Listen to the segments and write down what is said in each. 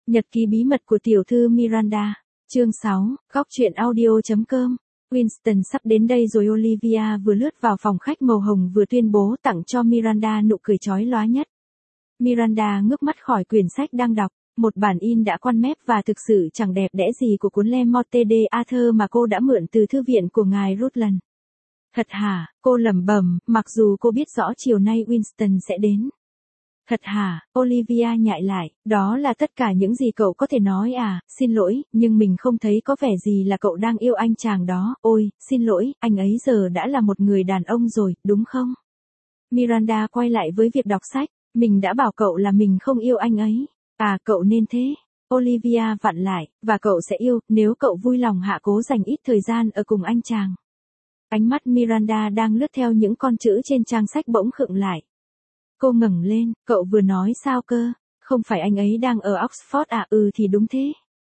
Nhật ký bí mật của tiểu thư Miranda. Chương 6, góc truyện audio.com. Winston sắp đến đây rồi. Olivia vừa lướt vào phòng khách màu hồng vừa tuyên bố tặng cho Miranda nụ cười chói lóa nhất. Miranda ngước mắt khỏi quyển sách đang đọc, một bản in đã quan mép và thực sự chẳng đẹp đẽ gì của cuốn Le Morte d'Arthur mà cô đã mượn từ thư viện của ngài Rutland. Thật hả, cô lẩm bẩm, mặc dù cô biết rõ chiều nay Winston sẽ đến. Thật hả, Olivia nhại lại, đó là tất cả những gì cậu có thể nói à? Xin lỗi, nhưng mình không thấy có vẻ gì là cậu đang yêu anh chàng đó. Ôi, xin lỗi, anh ấy giờ đã là một người đàn ông rồi, đúng không? Miranda quay lại với việc đọc sách, mình đã bảo cậu là mình không yêu anh ấy. À, cậu nên thế. Olivia vặn lại, và cậu sẽ yêu, nếu cậu vui lòng hạ cố dành ít thời gian ở cùng anh chàng. Ánh mắt Miranda đang lướt theo những con chữ trên trang sách bỗng khựng lại. Cô ngẩng lên, cậu vừa nói sao cơ? Không phải anh ấy đang ở Oxford à? Ừ thì đúng thế.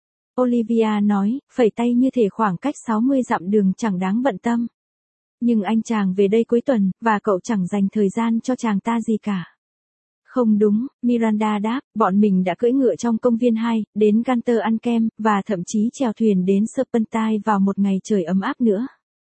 Olivia nói, phẩy tay như thể khoảng cách 60 dặm đường chẳng đáng bận tâm. Nhưng anh chàng về đây cuối tuần, và cậu chẳng dành thời gian cho chàng ta gì cả. Không đúng, Miranda đáp, bọn mình đã cưỡi ngựa trong công viên 2, đến Gunter ăn kem, và thậm chí chèo thuyền đến Serpentine vào một ngày trời ấm áp nữa.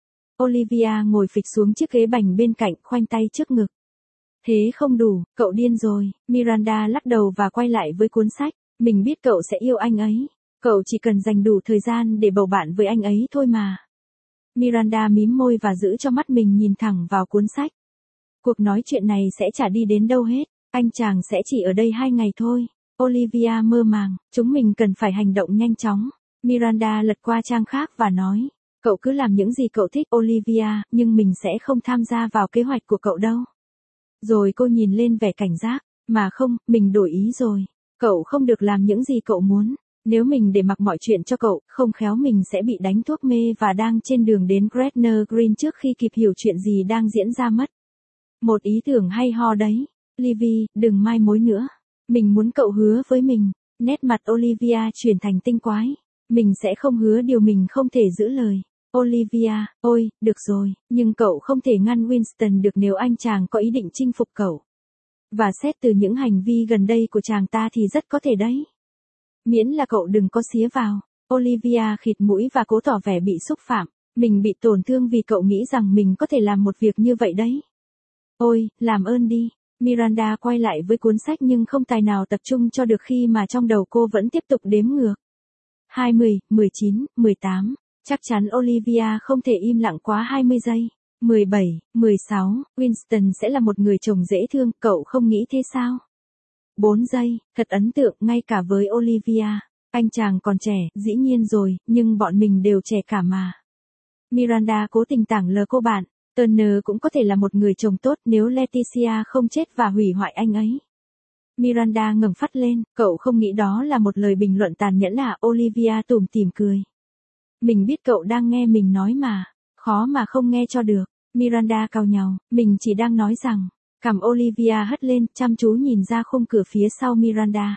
Olivia ngồi phịch xuống chiếc ghế bành bên cạnh, khoanh tay trước ngực. Thế không đủ, cậu điên rồi. Miranda lắc đầu và quay lại với cuốn sách. Mình biết cậu sẽ yêu anh ấy. Cậu chỉ cần dành đủ thời gian để bầu bạn với anh ấy thôi mà. Miranda mím môi và giữ cho mắt mình nhìn thẳng vào cuốn sách. Cuộc nói chuyện này sẽ chả đi đến đâu hết. Anh chàng sẽ chỉ ở đây 2 ngày thôi. Olivia mơ màng, chúng mình cần phải hành động nhanh chóng. Miranda lật qua trang khác và nói. Cậu cứ làm những gì cậu thích Olivia, nhưng mình sẽ không tham gia vào kế hoạch của cậu đâu. Rồi cô nhìn lên vẻ cảnh giác, mà không, mình đổi ý rồi. Cậu không được làm những gì cậu muốn. Nếu mình để mặc mọi chuyện cho cậu, không khéo mình sẽ bị đánh thuốc mê và đang trên đường đến Gretna Green trước khi kịp hiểu chuyện gì đang diễn ra mất. Một ý tưởng hay ho đấy. Livy, đừng mai mối nữa. Mình muốn cậu hứa với mình. Nét mặt Olivia chuyển thành tinh quái. Mình sẽ không hứa điều mình không thể giữ lời. Olivia, ôi, được rồi, nhưng cậu không thể ngăn Winston được nếu anh chàng có ý định chinh phục cậu. Và xét từ những hành vi gần đây của chàng ta thì rất có thể đấy. Miễn là cậu đừng có xía vào. Olivia khịt mũi và cố tỏ vẻ bị xúc phạm. Mình bị tổn thương vì cậu nghĩ rằng mình có thể làm một việc như vậy đấy. Ôi, làm ơn đi. Miranda quay lại với cuốn sách nhưng không tài nào tập trung cho được khi mà trong đầu cô vẫn tiếp tục đếm ngược. 20, 19, 18. Chắc chắn Olivia không thể im lặng quá 20 giây. 17, 16, Winston sẽ là một người chồng dễ thương, cậu không nghĩ thế sao? 4 giây, thật ấn tượng ngay cả với Olivia. Anh chàng còn trẻ, dĩ nhiên rồi, nhưng bọn mình đều trẻ cả mà. Miranda cố tình tảng lờ cô bạn. Turner cũng có thể là một người chồng tốt nếu Leticia không chết và hủy hoại anh ấy. Miranda ngẩng phát lên, cậu không nghĩ đó là một lời bình luận tàn nhẫn à? Olivia tủm tỉm cười. Mình biết cậu đang nghe mình nói mà, khó mà không nghe cho được. Miranda cau nhàu, mình chỉ đang nói rằng. Cằm Olivia hất lên, chăm chú nhìn ra khung cửa phía sau Miranda.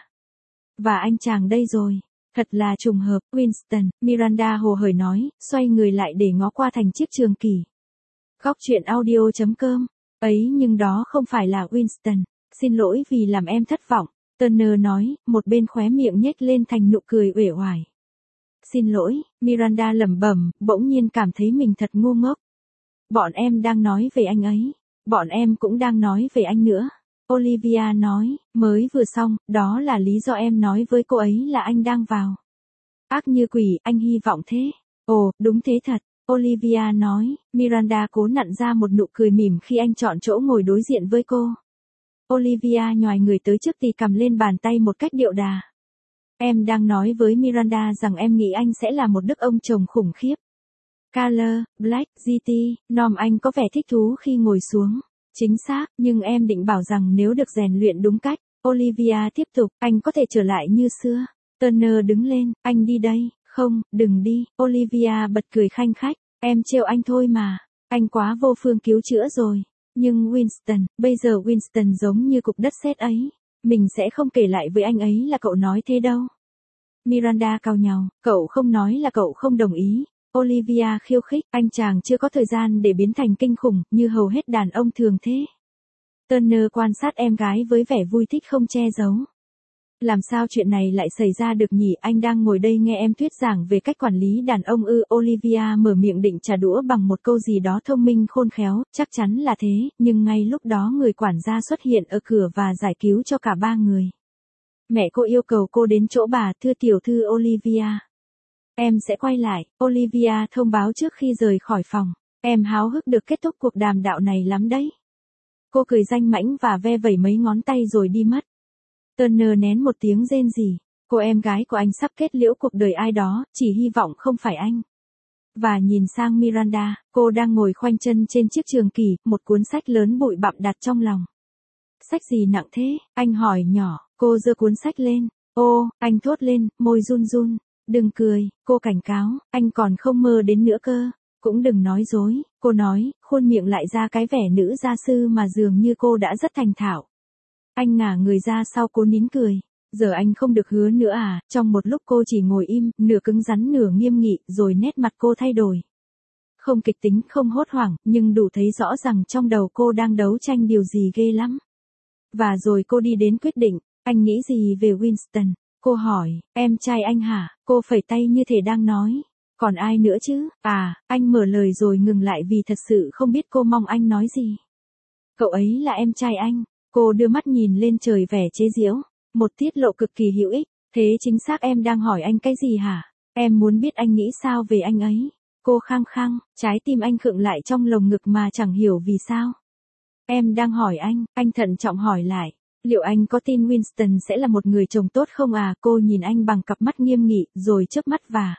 Và anh chàng đây rồi. Thật là trùng hợp, Winston, Miranda hồ hởi nói, xoay người lại để ngó qua thành chiếc trường kỷ. Góc truyện audio.com. Ấy nhưng đó không phải là Winston. Xin lỗi vì làm em thất vọng. Turner nói, một bên khóe miệng nhếch lên thành nụ cười uể oải. Xin lỗi, Miranda lẩm bẩm, bỗng nhiên cảm thấy mình thật ngu ngốc. Bọn em đang nói về anh ấy. Bọn em cũng đang nói về anh nữa. Olivia nói, mới vừa xong, đó là lý do em nói với cô ấy là anh đang vào. Ác như quỷ, anh hy vọng thế. Ồ, đúng thế thật. Olivia nói, Miranda cố nặn ra một nụ cười mỉm khi anh chọn chỗ ngồi đối diện với cô. Olivia nhoài người tới trước tì cầm lên bàn tay một cách điệu đà. Em đang nói với Miranda rằng em nghĩ anh sẽ là một đức ông chồng khủng khiếp. Carter, Black, GT, Norm anh có vẻ thích thú khi ngồi xuống. Chính xác, nhưng em định bảo rằng nếu được rèn luyện đúng cách, Olivia tiếp tục, anh có thể trở lại như xưa. Turner đứng lên, anh đi đây. Không, đừng đi. Olivia bật cười khanh khách. Em trêu anh thôi mà. Anh quá vô phương cứu chữa rồi. Nhưng Winston, bây giờ Winston giống như cục đất sét ấy. Mình sẽ không kể lại với anh ấy là cậu nói thế đâu. Miranda cau nhàu, cậu không nói là cậu không đồng ý. Olivia khiêu khích, anh chàng chưa có thời gian để biến thành kinh khủng, như hầu hết đàn ông thường thế. Turner quan sát em gái với vẻ vui thích không che giấu. Làm sao chuyện này lại xảy ra được nhỉ? Anh đang ngồi đây nghe em thuyết giảng về cách quản lý đàn ông ư? Olivia mở miệng định trả đũa bằng một câu gì đó thông minh khôn khéo, chắc chắn là thế, nhưng ngay lúc đó người quản gia xuất hiện ở cửa và giải cứu cho cả ba người. Mẹ cô yêu cầu cô đến chỗ bà, thưa tiểu thư Olivia. Em sẽ quay lại, Olivia thông báo trước khi rời khỏi phòng. Em háo hức được kết thúc cuộc đàm đạo này lắm đấy. Cô cười danh mãnh và ve vẩy mấy ngón tay rồi đi mất. Turner nén một tiếng rên rỉ. Cô em gái của anh sắp kết liễu cuộc đời ai đó, chỉ hy vọng không phải anh. Và nhìn sang Miranda, cô đang ngồi khoanh chân trên chiếc trường kỷ, một cuốn sách lớn bụi bặm đặt trong lòng. Sách gì nặng thế? Anh hỏi nhỏ, cô giơ cuốn sách lên. Ô, anh thốt lên, môi run run. Đừng cười, cô cảnh cáo, anh còn không mơ đến nữa cơ. Cũng đừng nói dối, cô nói, khuôn miệng lại ra cái vẻ nữ gia sư mà dường như cô đã rất thành thạo. Anh ngả người ra sau cô nín cười. Giờ anh không được hứa nữa à? Trong một lúc cô chỉ ngồi im, nửa cứng rắn nửa nghiêm nghị, rồi nét mặt cô thay đổi. Không kịch tính, không hốt hoảng, nhưng đủ thấy rõ rằng trong đầu cô đang đấu tranh điều gì ghê lắm. Và rồi cô đi đến quyết định, anh nghĩ gì về Winston? Cô hỏi, em trai anh hả? Cô phẩy tay như thể đang nói. Còn ai nữa chứ? À, anh mở lời rồi ngừng lại vì thật sự không biết cô mong anh nói gì. Cậu ấy là em trai anh. Cô đưa mắt nhìn lên trời vẻ chế giễu. Một tiết lộ cực kỳ hữu ích. Thế chính xác em đang hỏi anh cái gì hả? Em muốn biết anh nghĩ sao về anh ấy. Cô khăng khăng, trái tim anh khựng lại trong lồng ngực mà chẳng hiểu vì sao. Em đang hỏi anh thận trọng hỏi lại. Liệu anh có tin Winston sẽ là một người chồng tốt không à? Cô nhìn anh bằng cặp mắt nghiêm nghị, rồi chớp mắt và...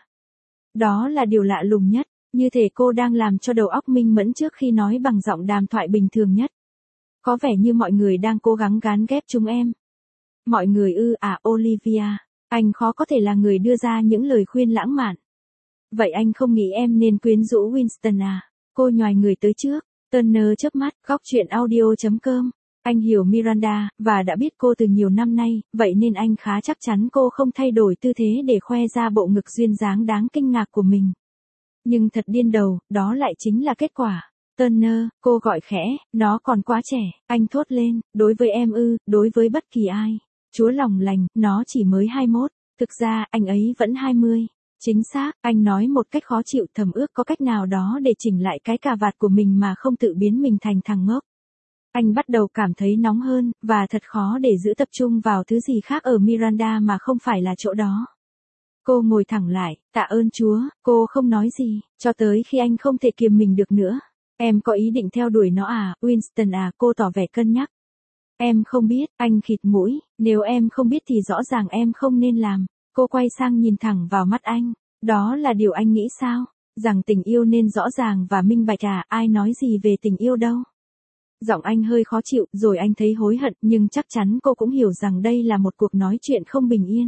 Đó là điều lạ lùng nhất, như thể cô đang làm cho đầu óc minh mẫn trước khi nói bằng giọng đàm thoại bình thường nhất. Có vẻ như mọi người đang cố gắng gán ghép chúng em. Mọi người ư? À, Olivia, anh khó có thể là người đưa ra những lời khuyên lãng mạn. Vậy anh không nghĩ em nên quyến rũ Winston à? Cô nhoài người tới trước. Turner chớp mắt, góc chuyện audio.com. Anh hiểu Miranda, và đã biết cô từ nhiều năm nay, vậy nên anh khá chắc chắn cô không thay đổi tư thế để khoe ra bộ ngực duyên dáng đáng kinh ngạc của mình. Nhưng thật điên đầu, đó lại chính là kết quả. Turner, cô gọi khẽ, nó còn quá trẻ, anh thốt lên, đối với em ư, đối với bất kỳ ai. Chúa lòng lành, nó chỉ mới 21, thực ra, anh ấy vẫn 20. Chính xác, anh nói một cách khó chịu, thầm ước có cách nào đó để chỉnh lại cái cà vạt của mình mà không tự biến mình thành thằng ngốc. Anh bắt đầu cảm thấy nóng hơn, và thật khó để giữ tập trung vào thứ gì khác ở Miranda mà không phải là chỗ đó. Cô ngồi thẳng lại, tạ ơn Chúa, cô không nói gì, cho tới khi anh không thể kiềm mình được nữa. Em có ý định theo đuổi nó à, Winston à? Cô tỏ vẻ cân nhắc. Em không biết, anh khịt mũi, nếu em không biết thì rõ ràng em không nên làm. Cô quay sang nhìn thẳng vào mắt anh. Đó là điều anh nghĩ sao? Rằng tình yêu nên rõ ràng và minh bạch à? Ai nói gì về tình yêu đâu? Giọng anh hơi khó chịu, rồi anh thấy hối hận, nhưng chắc chắn cô cũng hiểu rằng đây là một cuộc nói chuyện không bình yên.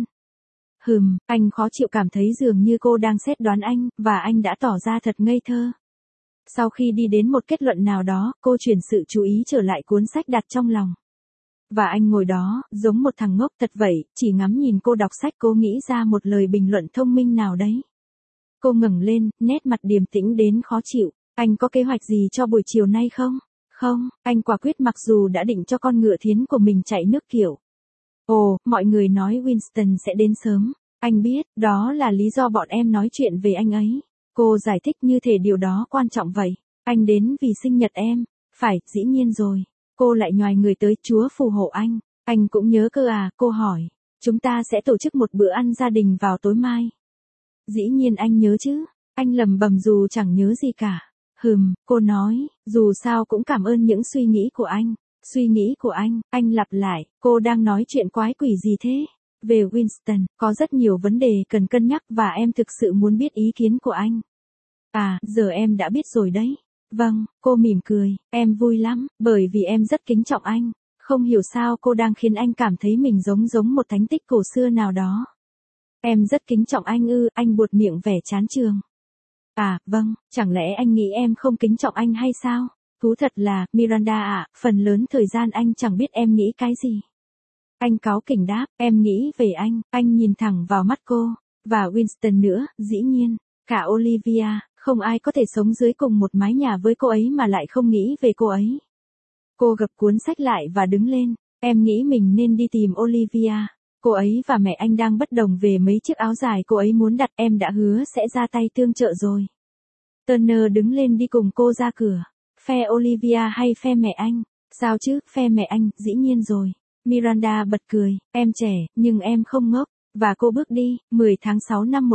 Anh khó chịu cảm thấy dường như cô đang xét đoán anh, và anh đã tỏ ra thật ngây thơ. Sau khi đi đến một kết luận nào đó, cô chuyển sự chú ý trở lại cuốn sách đặt trong lòng. Và anh ngồi đó, giống một thằng ngốc thật vậy, chỉ ngắm nhìn cô đọc sách. Cô nghĩ ra một lời bình luận thông minh nào đấy. Cô ngẩng lên, nét mặt điềm tĩnh đến khó chịu. Anh có kế hoạch gì cho buổi chiều nay không? Không, anh quả quyết mặc dù đã định cho con ngựa thiến của mình chạy nước kiểu. Ồ, mọi người nói Winston sẽ đến sớm. Anh biết, đó là lý do bọn em nói chuyện về anh ấy. Cô giải thích như thể điều đó quan trọng vậy. Anh đến vì sinh nhật em. Phải, dĩ nhiên rồi. Cô lại nhoài người tới, Chúa phù hộ anh. Anh cũng nhớ cơ à? Cô hỏi. Chúng ta sẽ tổ chức một bữa ăn gia đình vào tối mai. Dĩ nhiên anh nhớ chứ. Anh lẩm bẩm dù chẳng nhớ gì cả. Cô nói, dù sao cũng cảm ơn những suy nghĩ của anh. Suy nghĩ của anh lặp lại, cô đang nói chuyện quái quỷ gì thế? Về Winston, có rất nhiều vấn đề cần cân nhắc và em thực sự muốn biết ý kiến của anh. À, giờ em đã biết rồi đấy. Vâng, cô mỉm cười, em vui lắm, bởi vì em rất kính trọng anh. Không hiểu sao cô đang khiến anh cảm thấy mình giống một thánh tích cổ xưa nào đó. Em rất kính trọng anh ư? Anh buột miệng vẻ chán chường. À, vâng, chẳng lẽ anh nghĩ em không kính trọng anh hay sao? Thú thật là, Miranda ạ, phần lớn thời gian anh chẳng biết em nghĩ cái gì. Anh cáu kỉnh đáp, em nghĩ về anh nhìn thẳng vào mắt cô, và Winston nữa, dĩ nhiên, cả Olivia, không ai có thể sống dưới cùng một mái nhà với cô ấy mà lại không nghĩ về cô ấy. Cô gập cuốn sách lại và đứng lên, em nghĩ mình nên đi tìm Olivia. Cô ấy và mẹ anh đang bất đồng về mấy chiếc áo dài cô ấy muốn đặt, em đã hứa sẽ ra tay tương trợ rồi. Turner đứng lên đi cùng cô ra cửa. Phe Olivia hay phe mẹ anh? Sao chứ, phe mẹ anh, dĩ nhiên rồi. Miranda bật cười, em trẻ, nhưng em không ngốc. Và cô bước đi. 10 tháng 6 năm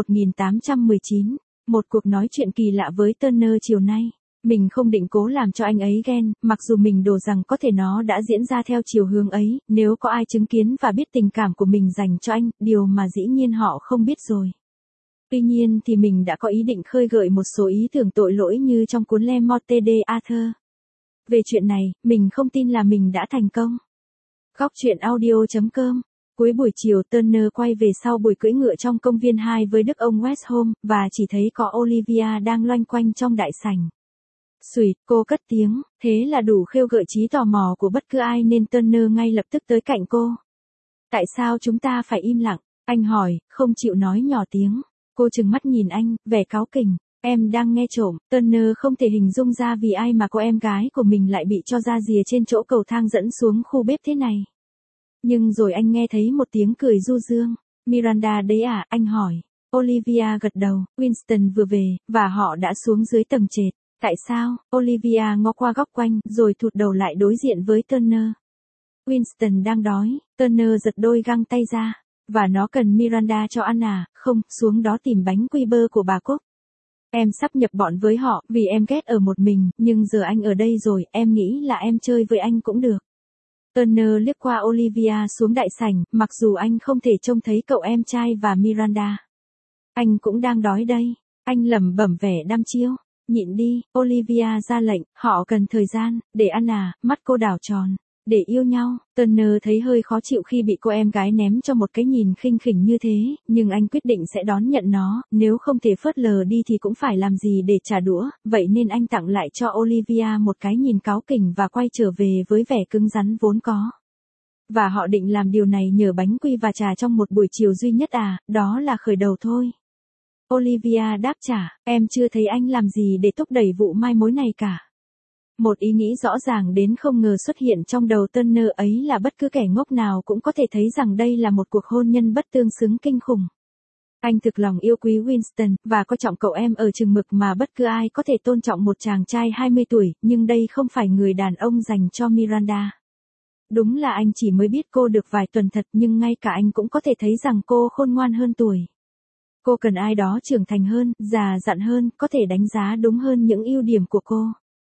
1819. Một cuộc nói chuyện kỳ lạ với Turner chiều nay. Mình không định cố làm cho anh ấy ghen, mặc dù mình đổ rằng có thể nó đã diễn ra theo chiều hướng ấy, nếu có ai chứng kiến và biết tình cảm của mình dành cho anh, điều mà dĩ nhiên họ không biết rồi. Tuy nhiên thì mình đã có ý định khơi gợi một số ý tưởng tội lỗi như trong cuốn Le Morte d'Arthur. Về chuyện này, mình không tin là mình đã thành công. Góc truyện audio.com. Cuối buổi chiều Turner quay về sau buổi cưỡi ngựa trong công viên 2 với đức ông Westholme, và chỉ thấy có Olivia đang loanh quanh trong đại sảnh. Xùi, cô cất tiếng, thế là đủ khêu gợi trí tò mò của bất cứ ai nên Turner ngay lập tức tới cạnh cô. Tại sao chúng ta phải im lặng? Anh hỏi, không chịu nói nhỏ tiếng. Cô trừng mắt nhìn anh, vẻ cáu kỉnh. Em đang nghe trộm. Turner không thể hình dung ra vì ai mà cô em gái của mình lại bị cho ra rìa trên chỗ cầu thang dẫn xuống khu bếp thế này. Nhưng rồi anh nghe thấy một tiếng cười du dương. Miranda đấy à, anh hỏi. Olivia gật đầu, Winston vừa về, và họ đã xuống dưới tầng trệt. Tại sao? Olivia ngó qua góc quanh, rồi thụt đầu lại đối diện với Turner. Winston đang đói. Turner giật đôi găng tay ra. Và nó cần Miranda cho ăn à? Không, xuống đó tìm bánh quy bơ của bà Cúc. Em sắp nhập bọn với họ, vì em ghét ở một mình, nhưng giờ anh ở đây rồi, em nghĩ là em chơi với anh cũng được. Turner liếc qua Olivia xuống đại sảnh, mặc dù anh không thể trông thấy cậu em trai và Miranda. Anh cũng đang đói đây. Anh lẩm bẩm vẻ đăm chiêu. Nhịn đi, Olivia ra lệnh, họ cần thời gian, để ăn à, mắt cô đảo tròn. Để yêu nhau, Turner thấy hơi khó chịu khi bị cô em gái ném cho một cái nhìn khinh khỉnh như thế, nhưng anh quyết định sẽ đón nhận nó, nếu không thể phớt lờ đi thì cũng phải làm gì để trả đũa, vậy nên anh tặng lại cho Olivia một cái nhìn cáu kỉnh và quay trở về với vẻ cứng rắn vốn có. Và họ định làm điều này nhờ bánh quy và trà trong một buổi chiều duy nhất à, đó là khởi đầu thôi. Olivia đáp trả, em chưa thấy anh làm gì để thúc đẩy vụ mai mối này cả. Một ý nghĩ rõ ràng đến không ngờ xuất hiện trong đầu Turner ấy là bất cứ kẻ ngốc nào cũng có thể thấy rằng đây là một cuộc hôn nhân bất tương xứng kinh khủng. Anh thực lòng yêu quý Winston, và coi trọng cậu em ở chừng mực mà bất cứ ai có thể tôn trọng một chàng trai 20 tuổi, nhưng đây không phải người đàn ông dành cho Miranda. Đúng là anh chỉ mới biết cô được vài tuần thật, nhưng ngay cả anh cũng có thể thấy rằng cô khôn ngoan hơn tuổi. Cô cần ai đó trưởng thành hơn, già dặn hơn, có thể đánh giá đúng hơn những ưu điểm của cô.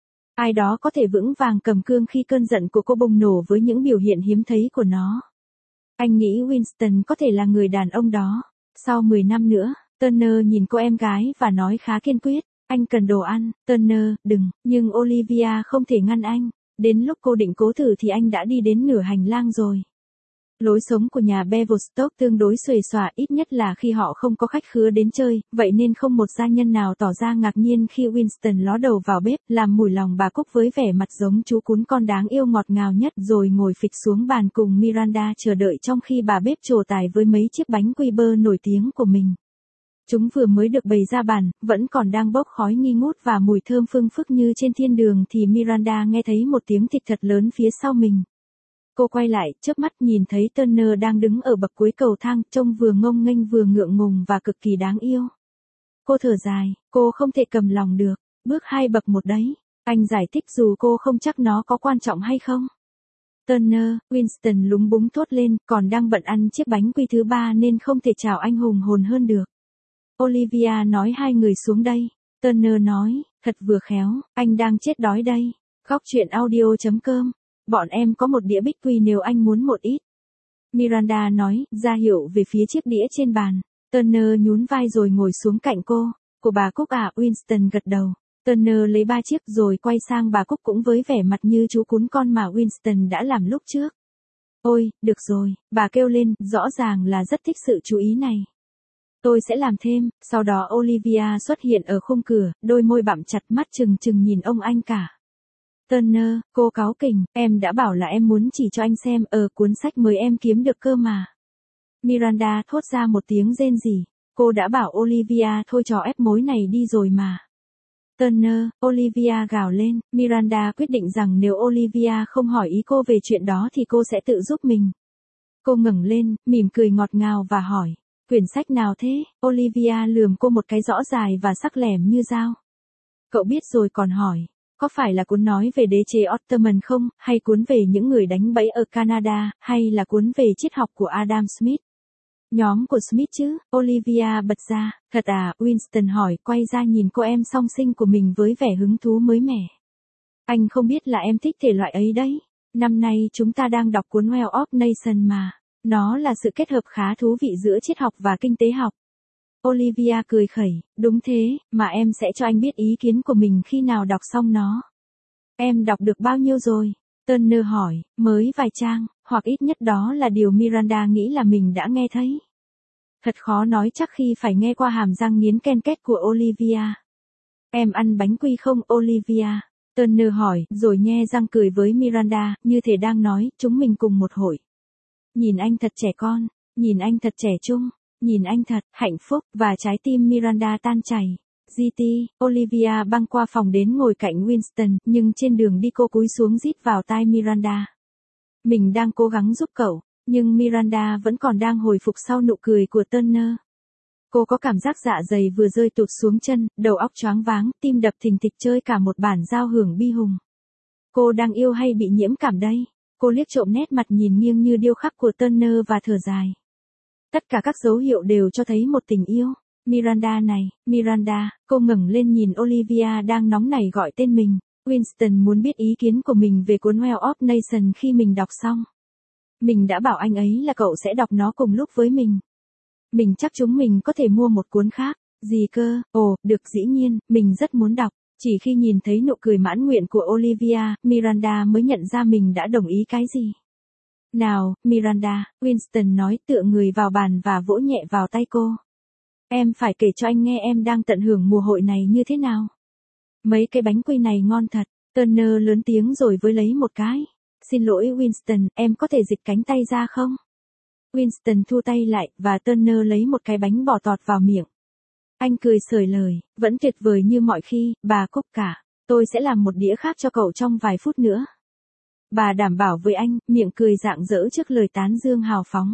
Ai đó có thể vững vàng cầm cương khi cơn giận của cô bùng nổ với những biểu hiện hiếm thấy của nó. Anh nghĩ Winston có thể là người đàn ông đó. Sau 10 năm nữa, Turner nhìn cô em gái và nói khá kiên quyết, anh cần đồ ăn. Turner, đừng, nhưng Olivia không thể ngăn anh. Đến lúc cô định cố thử thì anh đã đi đến nửa hành lang rồi. Lối sống của nhà Beverstock tương đối xuề xòa, ít nhất là khi họ không có khách khứa đến chơi, vậy nên không một gia nhân nào tỏ ra ngạc nhiên khi Winston ló đầu vào bếp, làm mủi lòng bà Cúc với vẻ mặt giống chú cún con đáng yêu ngọt ngào nhất, rồi ngồi phịch xuống bàn cùng Miranda chờ đợi trong khi bà bếp trổ tài với mấy chiếc bánh quy bơ nổi tiếng của mình. Chúng vừa mới được bày ra bàn, vẫn còn đang bốc khói nghi ngút và mùi thơm phương phức như trên thiên đường thì Miranda nghe thấy một tiếng thịt thật lớn phía sau mình. Cô quay lại, chớp mắt nhìn thấy Turner đang đứng ở bậc cuối cầu thang, trông vừa ngông nghênh vừa ngượng ngùng và cực kỳ đáng yêu. Cô thở dài, cô không thể cầm lòng được, bước 2 bậc một đấy. Anh giải thích dù cô không chắc nó có quan trọng hay không. Turner, Winston lúng búng thốt lên, còn đang bận ăn chiếc bánh quy thứ 3 nên không thể chào anh hùng hồn hơn được. Olivia nói hai người xuống đây. Turner nói, thật vừa khéo, anh đang chết đói đây. Góc truyện audio.com. Bọn em có một đĩa bích quy nếu anh muốn một ít. Miranda nói, ra hiệu về phía chiếc đĩa trên bàn. Turner nhún vai rồi ngồi xuống cạnh cô. Của bà Cúc à? Winston gật đầu. Turner lấy 3 chiếc rồi quay sang bà Cúc cũng với vẻ mặt như chú cún con mà Winston đã làm lúc trước. Ôi, được rồi, bà kêu lên, rõ ràng là rất thích sự chú ý này. Tôi sẽ làm thêm. Sau đó Olivia xuất hiện ở khung cửa, đôi môi bặm chặt, mắt trừng trừng nhìn ông anh cả. Turner, cô cáu kỉnh, em đã bảo là em muốn chỉ cho anh xem cuốn sách mới em kiếm được cơ mà. Miranda thốt ra một tiếng rên rỉ. Cô đã bảo Olivia thôi trò ép mối này đi rồi mà. Turner, Olivia gào lên. Miranda quyết định rằng nếu Olivia không hỏi ý cô về chuyện đó thì cô sẽ tự giúp mình. Cô ngẩng lên, mỉm cười ngọt ngào và hỏi. Quyển sách nào thế? Olivia lườm cô một cái rõ dài và sắc lẻm như dao. Cậu biết rồi còn hỏi. Có phải là cuốn nói về đế chế Ottoman không, hay cuốn về những người đánh bẫy ở Canada, hay là cuốn về triết học của Adam Smith? Nhóm của Smith chứ, Olivia bật ra. Thật à, Winston hỏi, quay ra nhìn cô em song sinh của mình với vẻ hứng thú mới mẻ. Anh không biết là em thích thể loại ấy đấy. Năm nay chúng ta đang đọc cuốn Wealth of Nations mà. Nó là sự kết hợp khá thú vị giữa triết học và kinh tế học. Olivia cười khẩy, đúng thế, mà em sẽ cho anh biết ý kiến của mình khi nào đọc xong nó. Em đọc được bao nhiêu rồi? Turner hỏi, mới vài trang, hoặc ít nhất đó là điều Miranda nghĩ là mình đã nghe thấy. Thật khó nói chắc khi phải nghe qua hàm răng nghiến ken két của Olivia. Em ăn bánh quy không Olivia? Turner hỏi, rồi nhe răng cười với Miranda, như thể đang nói, chúng mình cùng một hội. Nhìn anh thật trẻ con, nhìn anh thật trẻ trung, nhìn anh thật hạnh phúc, và trái tim Miranda tan chảy. GT, Olivia băng qua phòng đến ngồi cạnh Winston, nhưng trên đường đi cô cúi xuống rít vào tai Miranda. Mình đang cố gắng giúp cậu, nhưng Miranda vẫn còn đang hồi phục sau nụ cười của Turner. Cô có cảm giác dạ dày vừa rơi tụt xuống chân, đầu óc choáng váng, tim đập thình thịch chơi cả một bản giao hưởng bi hùng. Cô đang yêu hay bị nhiễm cảm đây? Cô liếc trộm nét mặt nhìn nghiêng như điêu khắc của Turner và thở dài. Tất cả các dấu hiệu đều cho thấy một tình yêu. Miranda này, Miranda, cô ngẩng lên nhìn Olivia đang nóng nảy gọi tên mình. Winston muốn biết ý kiến của mình về cuốn Wealth of Nations khi mình đọc xong. Mình đã bảo anh ấy là cậu sẽ đọc nó cùng lúc với mình. Mình chắc chúng mình có thể mua một cuốn khác. Gì cơ? Ồ, được dĩ nhiên, mình rất muốn đọc. Chỉ khi nhìn thấy nụ cười mãn nguyện của Olivia, Miranda mới nhận ra mình đã đồng ý cái gì. Nào, Miranda, Winston nói tựa người vào bàn và vỗ nhẹ vào tay cô. Em phải kể cho anh nghe em đang tận hưởng mùa hội này như thế nào. Mấy cái bánh quy này ngon thật. Turner lớn tiếng rồi với lấy một cái. Xin lỗi Winston, em có thể dịch cánh tay ra không? Winston thu tay lại, và Turner lấy một cái bánh bò tọt vào miệng. Anh cười sởi lời, vẫn tuyệt vời như mọi khi, bà Cúc cả. Tôi sẽ làm một đĩa khác cho cậu trong vài phút nữa. Bà đảm bảo với anh, miệng cười rạng rỡ trước lời tán dương hào phóng.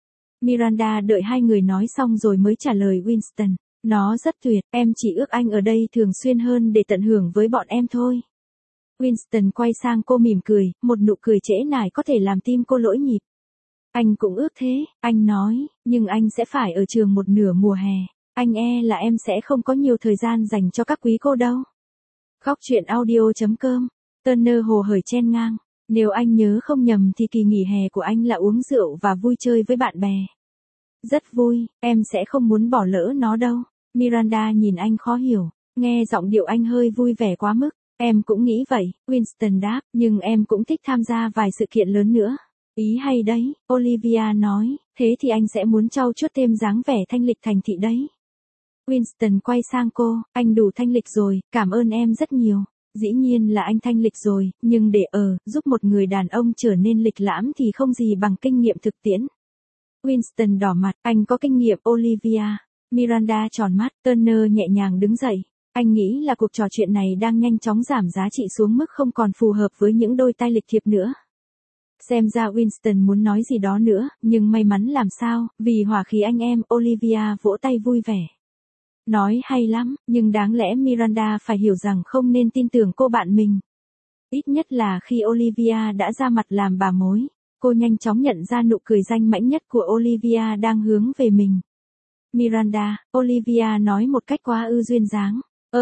Miranda đợi hai người nói xong rồi mới trả lời Winston. Nó rất tuyệt, em chỉ ước anh ở đây thường xuyên hơn để tận hưởng với bọn em thôi. Winston quay sang cô mỉm cười, một nụ cười trễ nải có thể làm tim cô lỗi nhịp. Anh cũng ước thế, anh nói, nhưng anh sẽ phải ở trường một nửa mùa hè. Anh là em sẽ không có nhiều thời gian dành cho các quý cô đâu. Góc truyện audio.com. Turner hồ hởi chen ngang. Nếu anh nhớ không nhầm thì kỳ nghỉ hè của anh là uống rượu và vui chơi với bạn bè. Rất vui, em sẽ không muốn bỏ lỡ nó đâu. Miranda nhìn anh khó hiểu, nghe giọng điệu anh hơi vui vẻ quá mức. Em cũng nghĩ vậy, Winston đáp, nhưng em cũng thích tham gia vài sự kiện lớn nữa. Ý hay đấy, Olivia nói, thế thì anh sẽ muốn trau chuốt thêm dáng vẻ thanh lịch thành thị đấy. Winston quay sang cô, anh đủ thanh lịch rồi, cảm ơn em rất nhiều. Dĩ nhiên là anh thanh lịch rồi, nhưng để giúp một người đàn ông trở nên lịch lãm thì không gì bằng kinh nghiệm thực tiễn. Winston đỏ mặt, anh có kinh nghiệm Olivia. Miranda tròn mắt, Turner nhẹ nhàng đứng dậy. Anh nghĩ là cuộc trò chuyện này đang nhanh chóng giảm giá trị xuống mức không còn phù hợp với những đôi tai lịch thiệp nữa. Xem ra Winston muốn nói gì đó nữa, nhưng may mắn làm sao, vì hỏa khí anh em, Olivia vỗ tay vui vẻ. Nói hay lắm, nhưng đáng lẽ Miranda phải hiểu rằng không nên tin tưởng cô bạn mình. Ít nhất là khi Olivia đã ra mặt làm bà mối, cô nhanh chóng nhận ra nụ cười danh mãnh nhất của Olivia đang hướng về mình. Miranda, Olivia nói một cách quá ư duyên dáng.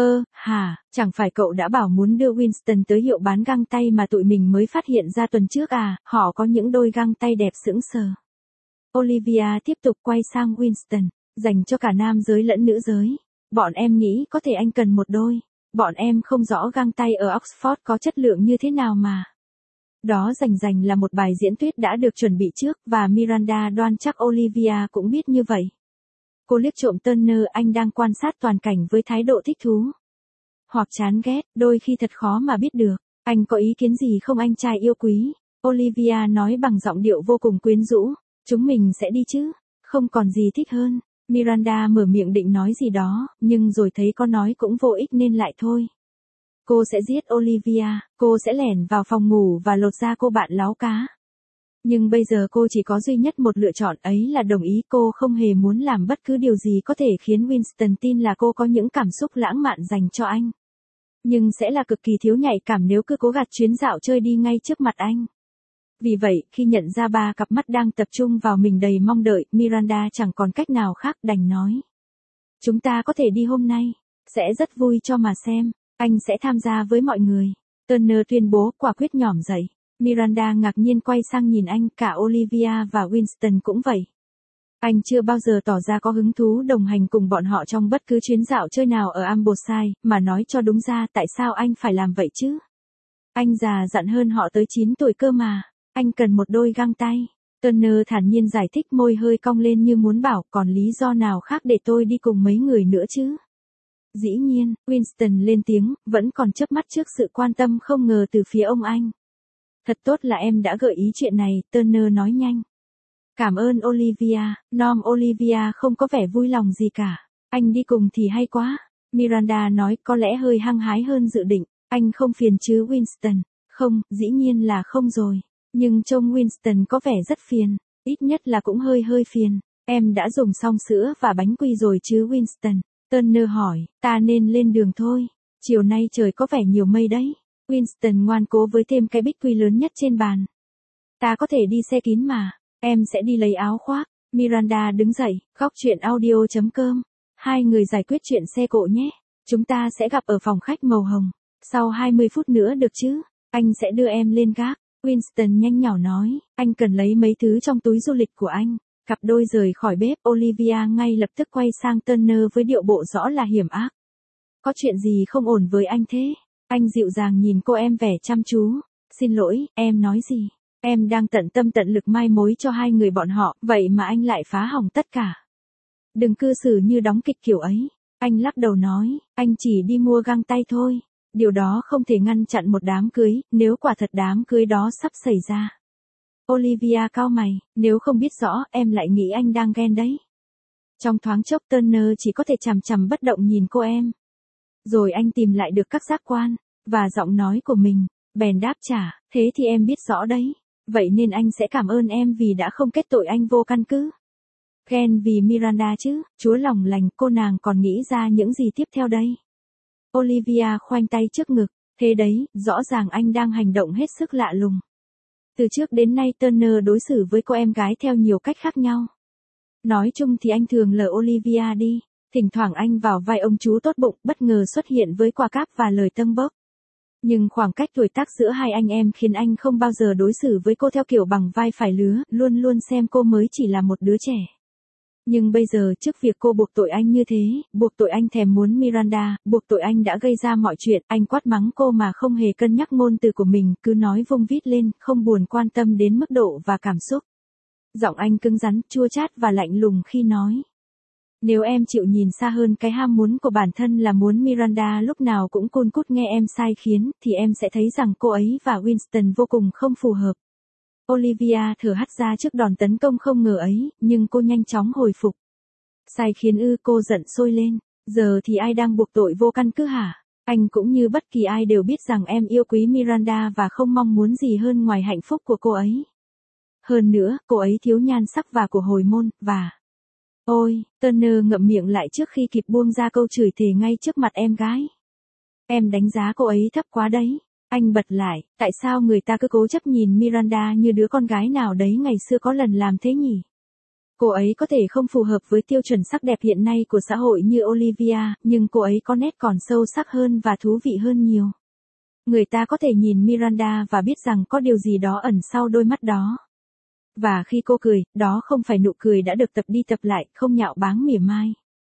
Chẳng phải cậu đã bảo muốn đưa Winston tới hiệu bán găng tay mà tụi mình mới phát hiện ra tuần trước à, họ có những đôi găng tay đẹp sững sờ. Olivia tiếp tục quay sang Winston, dành cho cả nam giới lẫn nữ giới. Bọn em nghĩ có thể anh cần một đôi. Bọn em không rõ găng tay ở Oxford có chất lượng như thế nào mà. Đó rành là một bài diễn thuyết đã được chuẩn bị trước, và Miranda đoan chắc Olivia cũng biết như vậy. Cô liếc trộm Turner, anh đang quan sát toàn cảnh với thái độ thích thú. Hoặc chán ghét, đôi khi thật khó mà biết được. Anh có ý kiến gì không anh trai yêu quý? Olivia nói bằng giọng điệu vô cùng quyến rũ. Chúng mình sẽ đi chứ? Không còn gì thích hơn. Miranda mở miệng định nói gì đó, nhưng rồi thấy con nói cũng vô ích nên lại thôi. Cô sẽ giết Olivia, cô sẽ lẻn vào phòng ngủ và lột da cô bạn láo cá. Nhưng bây giờ cô chỉ có duy nhất một lựa chọn, ấy là đồng ý. Cô không hề muốn làm bất cứ điều gì có thể khiến Winston tin là cô có những cảm xúc lãng mạn dành cho anh. Nhưng sẽ là cực kỳ thiếu nhạy cảm nếu cứ cố gạt chuyến dạo chơi đi ngay trước mặt anh. Vì vậy, khi nhận ra ba cặp mắt đang tập trung vào mình đầy mong đợi, Miranda chẳng còn cách nào khác đành nói. Chúng ta có thể đi hôm nay. Sẽ rất vui cho mà xem. Anh sẽ tham gia với mọi người. Turner tuyên bố quả quyết nhỏm dậy. Miranda ngạc nhiên quay sang nhìn anh, cả Olivia và Winston cũng vậy. Anh chưa bao giờ tỏ ra có hứng thú đồng hành cùng bọn họ trong bất cứ chuyến dạo chơi nào ở Ambleside, mà nói cho đúng ra tại sao anh phải làm vậy chứ? Anh già dặn hơn họ tới 9 tuổi cơ mà. Anh cần một đôi găng tay. Turner thản nhiên giải thích, môi hơi cong lên như muốn bảo, còn lý do nào khác để tôi đi cùng mấy người nữa chứ? Dĩ nhiên, Winston lên tiếng, vẫn còn chớp mắt trước sự quan tâm không ngờ từ phía ông anh. Thật tốt là em đã gợi ý chuyện này, Turner nói nhanh. Cảm ơn Olivia. Nom Olivia không có vẻ vui lòng gì cả. Anh đi cùng thì hay quá. Miranda nói, có lẽ hơi hăng hái hơn dự định. Anh không phiền chứ Winston? Không, dĩ nhiên là không rồi. Nhưng trông Winston có vẻ rất phiền. Ít nhất là cũng hơi phiền. Em đã dùng xong sữa và bánh quy rồi chứ Winston? Turner hỏi, ta nên lên đường thôi. Chiều nay trời có vẻ nhiều mây đấy. Winston ngoan cố với thêm cái bích quy lớn nhất trên bàn. Ta có thể đi xe kín mà. Em sẽ đi lấy áo khoác. Miranda đứng dậy, góc chuyện audio.com. Hai người giải quyết chuyện xe cộ nhé. Chúng ta sẽ gặp ở phòng khách màu hồng. Sau 20 phút nữa được chứ? Anh sẽ đưa em lên gác. Winston nhanh nhỏ nói, anh cần lấy mấy thứ trong túi du lịch của anh. Cặp đôi rời khỏi bếp, Olivia ngay lập tức quay sang Turner với điệu bộ rõ là hiểm ác. Có chuyện gì không ổn với anh thế? Anh dịu dàng nhìn cô em vẻ chăm chú. Xin lỗi, em nói gì? Em đang tận tâm tận lực mai mối cho hai người bọn họ, vậy mà anh lại phá hỏng tất cả. Đừng cư xử như đóng kịch kiểu ấy. Anh lắc đầu nói, anh chỉ đi mua găng tay thôi. Điều đó không thể ngăn chặn một đám cưới, nếu quả thật đám cưới đó sắp xảy ra. Olivia cau mày, nếu không biết rõ, em lại nghĩ anh đang ghen đấy. Trong thoáng chốc Turner chỉ có thể chằm chằm bất động nhìn cô em. Rồi anh tìm lại được các giác quan, và giọng nói của mình, bèn đáp trả, thế thì em biết rõ đấy. Vậy nên anh sẽ cảm ơn em vì đã không kết tội anh vô căn cứ. Ghen vì Miranda chứ, chúa lòng lành, cô nàng còn nghĩ ra những gì tiếp theo đây? Olivia khoanh tay trước ngực, thế đấy, rõ ràng anh đang hành động hết sức lạ lùng. Từ trước đến nay Turner đối xử với cô em gái theo nhiều cách khác nhau. Nói chung thì anh thường lờ Olivia đi, thỉnh thoảng anh vào vai ông chú tốt bụng, bất ngờ xuất hiện với quà cáp và lời tâng bốc. Nhưng khoảng cách tuổi tác giữa hai anh em khiến anh không bao giờ đối xử với cô theo kiểu bằng vai phải lứa, luôn luôn xem cô mới chỉ là một đứa trẻ. Nhưng bây giờ trước việc cô buộc tội anh như thế, buộc tội anh thèm muốn Miranda, buộc tội anh đã gây ra mọi chuyện, anh quát mắng cô mà không hề cân nhắc ngôn từ của mình, cứ nói vung vít lên, không buồn quan tâm đến mức độ và cảm xúc. Giọng anh cứng rắn, chua chát và lạnh lùng khi nói. Nếu em chịu nhìn xa hơn cái ham muốn của bản thân là muốn Miranda lúc nào cũng cun cút nghe em sai khiến, thì em sẽ thấy rằng cô ấy và Winston vô cùng không phù hợp. Olivia thở hắt ra trước đòn tấn công không ngờ ấy, nhưng cô nhanh chóng hồi phục. Sai khiến ư? Cô giận sôi lên. Giờ thì ai đang buộc tội vô căn cứ hả? Anh cũng như bất kỳ ai đều biết rằng em yêu quý Miranda và không mong muốn gì hơn ngoài hạnh phúc của cô ấy. Hơn nữa, cô ấy thiếu nhan sắc và của hồi môn, và... Ôi, Turner ngậm miệng lại trước khi kịp buông ra câu chửi thề ngay trước mặt em gái. Em đánh giá cô ấy thấp quá đấy. Anh bật lại, tại sao người ta cứ cố chấp nhìn Miranda như đứa con gái nào đấy ngày xưa có lần làm thế nhỉ? Cô ấy có thể không phù hợp với tiêu chuẩn sắc đẹp hiện nay của xã hội như Olivia, nhưng cô ấy có nét còn sâu sắc hơn và thú vị hơn nhiều. Người ta có thể nhìn Miranda và biết rằng có điều gì đó ẩn sau đôi mắt đó. Và khi cô cười, đó không phải nụ cười đã được tập đi tập lại, không nhạo báng mỉa mai.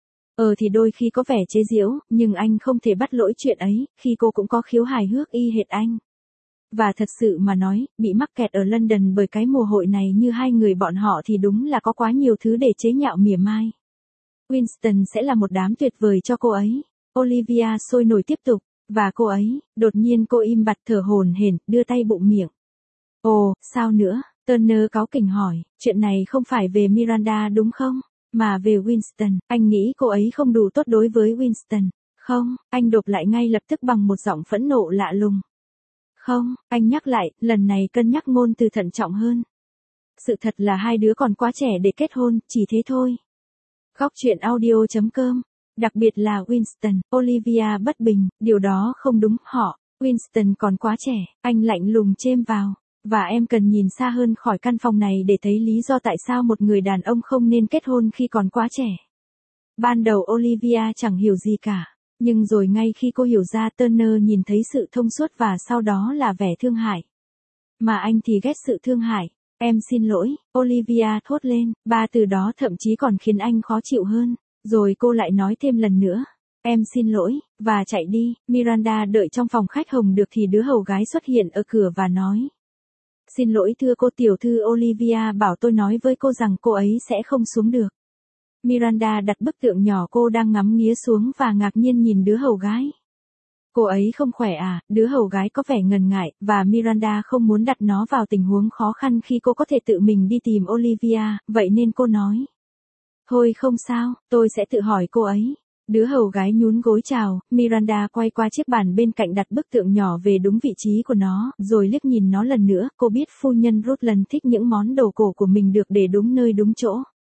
Thì đôi khi có vẻ chế giễu, nhưng anh không thể bắt lỗi chuyện ấy, khi cô cũng có khiếu hài hước y hệt anh. Và thật sự mà nói, bị mắc kẹt ở London bởi cái mùa hội này như hai người bọn họ thì đúng là có quá nhiều thứ để chế nhạo mỉa mai. Winston sẽ là một đám tuyệt vời cho cô ấy. Olivia sôi nổi tiếp tục, và cô ấy, đột nhiên cô im bặt thở hổn hển, đưa tay bụng miệng. Ồ, sao nữa? Turner cáu kỉnh hỏi, chuyện này không phải về Miranda đúng không? Mà về Winston, anh nghĩ cô ấy không đủ tốt đối với Winston. Không, anh đột lại ngay lập tức bằng một giọng phẫn nộ lạ lùng. Không, anh nhắc lại, lần này cân nhắc ngôn từ thận trọng hơn. Sự thật là hai đứa còn quá trẻ để kết hôn, chỉ thế thôi. Góc truyện audio.com. Đặc biệt là Winston, Olivia bất bình, điều đó không đúng, Winston còn quá trẻ, anh lạnh lùng chêm vào. Và em cần nhìn xa hơn khỏi căn phòng này để thấy lý do tại sao một người đàn ông không nên kết hôn khi còn quá trẻ. Ban đầu Olivia chẳng hiểu gì cả. Nhưng rồi ngay khi cô hiểu ra, Turner nhìn thấy sự thông suốt và sau đó là vẻ thương hại. Mà anh thì ghét sự thương hại. Em xin lỗi, Olivia thốt lên, ba từ đó thậm chí còn khiến anh khó chịu hơn. Rồi cô lại nói thêm lần nữa. Em xin lỗi, và chạy đi. Miranda đợi trong phòng khách hồng được thì đứa hầu gái xuất hiện ở cửa và nói. Xin lỗi thưa cô tiểu thư, Olivia bảo tôi nói với cô rằng cô ấy sẽ không xuống được. Miranda đặt bức tượng nhỏ cô đang ngắm nghía xuống và ngạc nhiên nhìn đứa hầu gái. Cô ấy không khỏe à? Đứa hầu gái có vẻ ngần ngại, và Miranda không muốn đặt nó vào tình huống khó khăn khi cô có thể tự mình đi tìm Olivia, vậy nên cô nói. Thôi không sao, tôi sẽ tự hỏi cô ấy. Đứa hầu gái nhún gối chào, Miranda quay qua chiếc bàn bên cạnh đặt bức tượng nhỏ về đúng vị trí của nó, rồi liếc nhìn nó lần nữa, cô biết phu nhân Rutland thích những món đồ cổ của mình được để đúng nơi đúng chỗ.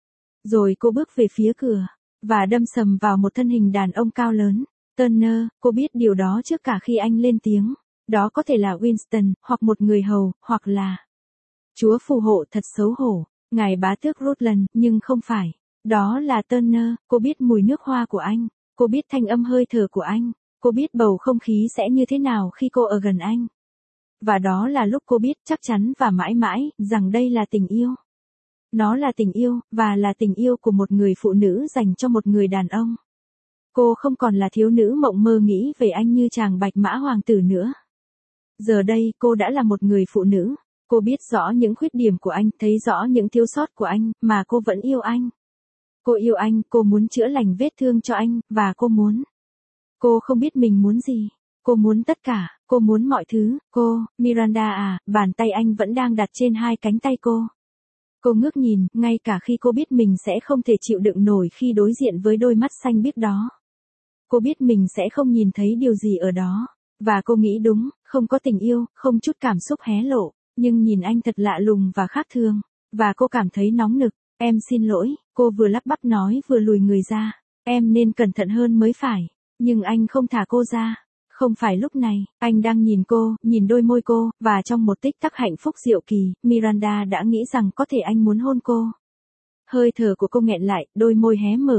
Rồi cô bước về phía cửa, và đâm sầm vào một thân hình đàn ông cao lớn. Turner, cô biết điều đó trước cả khi anh lên tiếng. Đó có thể là Winston, hoặc một người hầu, hoặc là... Chúa phù hộ, thật xấu hổ. Ngài bá tước Rutland, nhưng không phải. Đó là Turner, cô biết mùi nước hoa của anh. Cô biết thanh âm hơi thở của anh. Cô biết bầu không khí sẽ như thế nào khi cô ở gần anh. Và đó là lúc cô biết chắc chắn và mãi mãi, rằng đây là tình yêu. Nó là tình yêu, và là tình yêu của một người phụ nữ dành cho một người đàn ông. Cô không còn là thiếu nữ mộng mơ nghĩ về anh như chàng bạch mã hoàng tử nữa. Giờ đây cô đã là một người phụ nữ. Cô biết rõ những khuyết điểm của anh, thấy rõ những thiếu sót của anh, mà cô vẫn yêu anh. Cô yêu anh, cô muốn chữa lành vết thương cho anh, và cô muốn. Cô không biết mình muốn gì. Cô muốn tất cả, cô muốn mọi thứ. Miranda à, bàn tay anh vẫn đang đặt trên hai cánh tay cô. Cô ngước nhìn, ngay cả khi cô biết mình sẽ không thể chịu đựng nổi khi đối diện với đôi mắt xanh biếc đó. Cô biết mình sẽ không nhìn thấy điều gì ở đó. Và cô nghĩ đúng, không có tình yêu, không chút cảm xúc hé lộ. Nhưng nhìn anh thật lạ lùng và khác thường. Và cô cảm thấy nóng nực. Em xin lỗi, cô vừa lắp bắp nói vừa lùi người ra. Em nên cẩn thận hơn mới phải. Nhưng anh không thả cô ra. Không phải lúc này, anh đang nhìn cô, nhìn đôi môi cô, và trong một tích tắc hạnh phúc diệu kỳ, Miranda đã nghĩ rằng có thể anh muốn hôn cô. Hơi thở của cô nghẹn lại, đôi môi hé mở,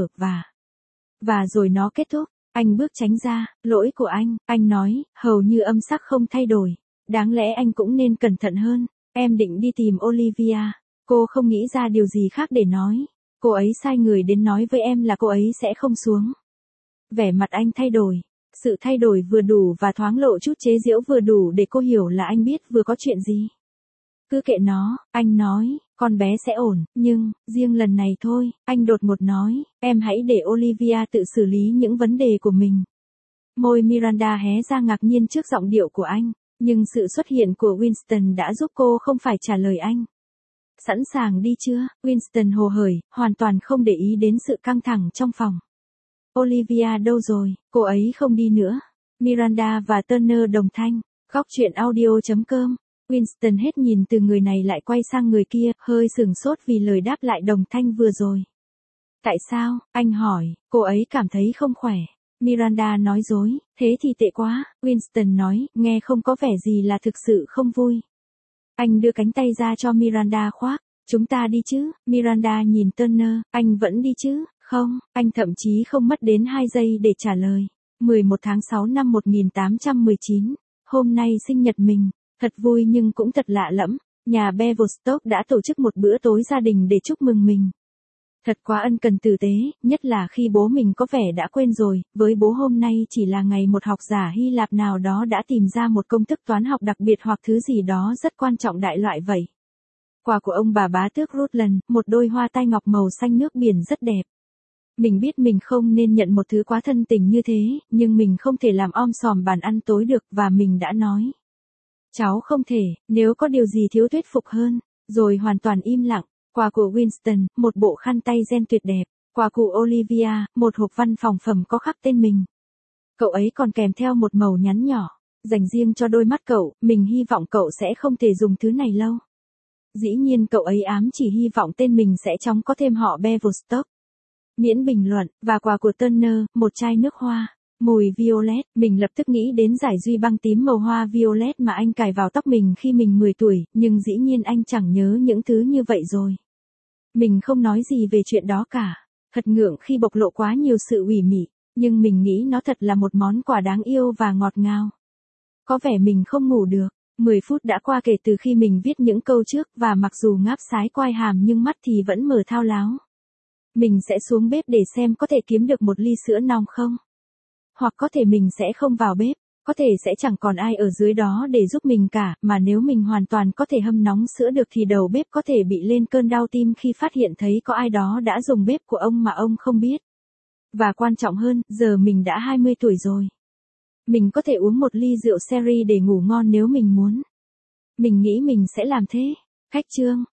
và rồi nó kết thúc. Anh bước tránh ra, lỗi của anh nói, hầu như âm sắc không thay đổi. Đáng lẽ anh cũng nên cẩn thận hơn. Em định đi tìm Olivia. Cô không nghĩ ra điều gì khác để nói. Cô ấy sai người đến nói với em là cô ấy sẽ không xuống. Vẻ mặt anh thay đổi. Sự thay đổi vừa đủ và thoáng lộ chút chế giễu vừa đủ để cô hiểu là anh biết vừa có chuyện gì. Cứ kệ nó, anh nói, con bé sẽ ổn, nhưng, riêng lần này thôi, anh đột ngột nói, em hãy để Olivia tự xử lý những vấn đề của mình. Môi Miranda hé ra ngạc nhiên trước giọng điệu của anh, nhưng sự xuất hiện của Winston đã giúp cô không phải trả lời anh. Sẵn sàng đi chưa? Winston hồ hởi, hoàn toàn không để ý đến sự căng thẳng trong phòng. Olivia đâu rồi? Cô ấy không đi nữa. Miranda và Turner đồng thanh. Góc truyện audio.com. Winston hết nhìn từ người này lại quay sang người kia, hơi sửng sốt vì lời đáp lại đồng thanh vừa rồi. Tại sao? Anh hỏi. Cô ấy cảm thấy không khỏe. Miranda nói dối. Thế thì tệ quá. Winston nói, nghe không có vẻ gì là thực sự không vui. Anh đưa cánh tay ra cho Miranda khoác. Chúng ta đi chứ? Miranda nhìn Turner. Anh vẫn đi chứ? Không, anh thậm chí không mất đến 2 giây để trả lời. 11 tháng 6 năm 1819. Hôm nay sinh nhật mình. Thật vui nhưng cũng thật lạ lẫm. Nhà Beverstock đã tổ chức một bữa tối gia đình để chúc mừng mình. Thật quá ân cần tử tế, nhất là khi bố mình có vẻ đã quên rồi. Với bố hôm nay chỉ là ngày một học giả Hy Lạp nào đó đã tìm ra một công thức toán học đặc biệt hoặc thứ gì đó rất quan trọng đại loại vậy. Quà của ông bà bá tước Rutland, một đôi hoa tai ngọc màu xanh nước biển rất đẹp. Mình biết mình không nên nhận một thứ quá thân tình như thế, nhưng mình không thể làm om sòm bàn ăn tối được và mình đã nói. Cháu không thể, nếu có điều gì thiếu thuyết phục hơn, rồi hoàn toàn im lặng. Quà của Winston, một bộ khăn tay ren tuyệt đẹp. Quà của Olivia, một hộp văn phòng phẩm có khắc tên mình. Cậu ấy còn kèm theo một mẩu nhắn nhỏ, dành riêng cho đôi mắt cậu, mình hy vọng cậu sẽ không thể dùng thứ này lâu. Dĩ nhiên cậu ấy ám chỉ hy vọng tên mình sẽ chóng có thêm họ Bevelstock. Miễn bình luận, và quà của Turner, một chai nước hoa. Mùi violet, mình lập tức nghĩ đến dải duy băng tím màu hoa violet mà anh cài vào tóc mình khi mình 10 tuổi, nhưng dĩ nhiên anh chẳng nhớ những thứ như vậy rồi. Mình không nói gì về chuyện đó cả. Thật ngượng khi bộc lộ quá nhiều sự ủy mị, nhưng mình nghĩ nó thật là một món quà đáng yêu và ngọt ngào. Có vẻ mình không ngủ được. 10 phút đã qua kể từ khi mình viết những câu trước và mặc dù ngáp sái quai hàm nhưng mắt thì vẫn mở thao láo. Mình sẽ xuống bếp để xem có thể kiếm được một ly sữa nóng không. Hoặc có thể mình sẽ không vào bếp, có thể sẽ chẳng còn ai ở dưới đó để giúp mình cả, mà nếu mình hoàn toàn có thể hâm nóng sữa được thì đầu bếp có thể bị lên cơn đau tim khi phát hiện thấy có ai đó đã dùng bếp của ông mà ông không biết. Và quan trọng hơn, giờ mình đã 20 tuổi rồi. Mình có thể uống một ly rượu sherry để ngủ ngon nếu mình muốn. Mình nghĩ mình sẽ làm thế. Khách chương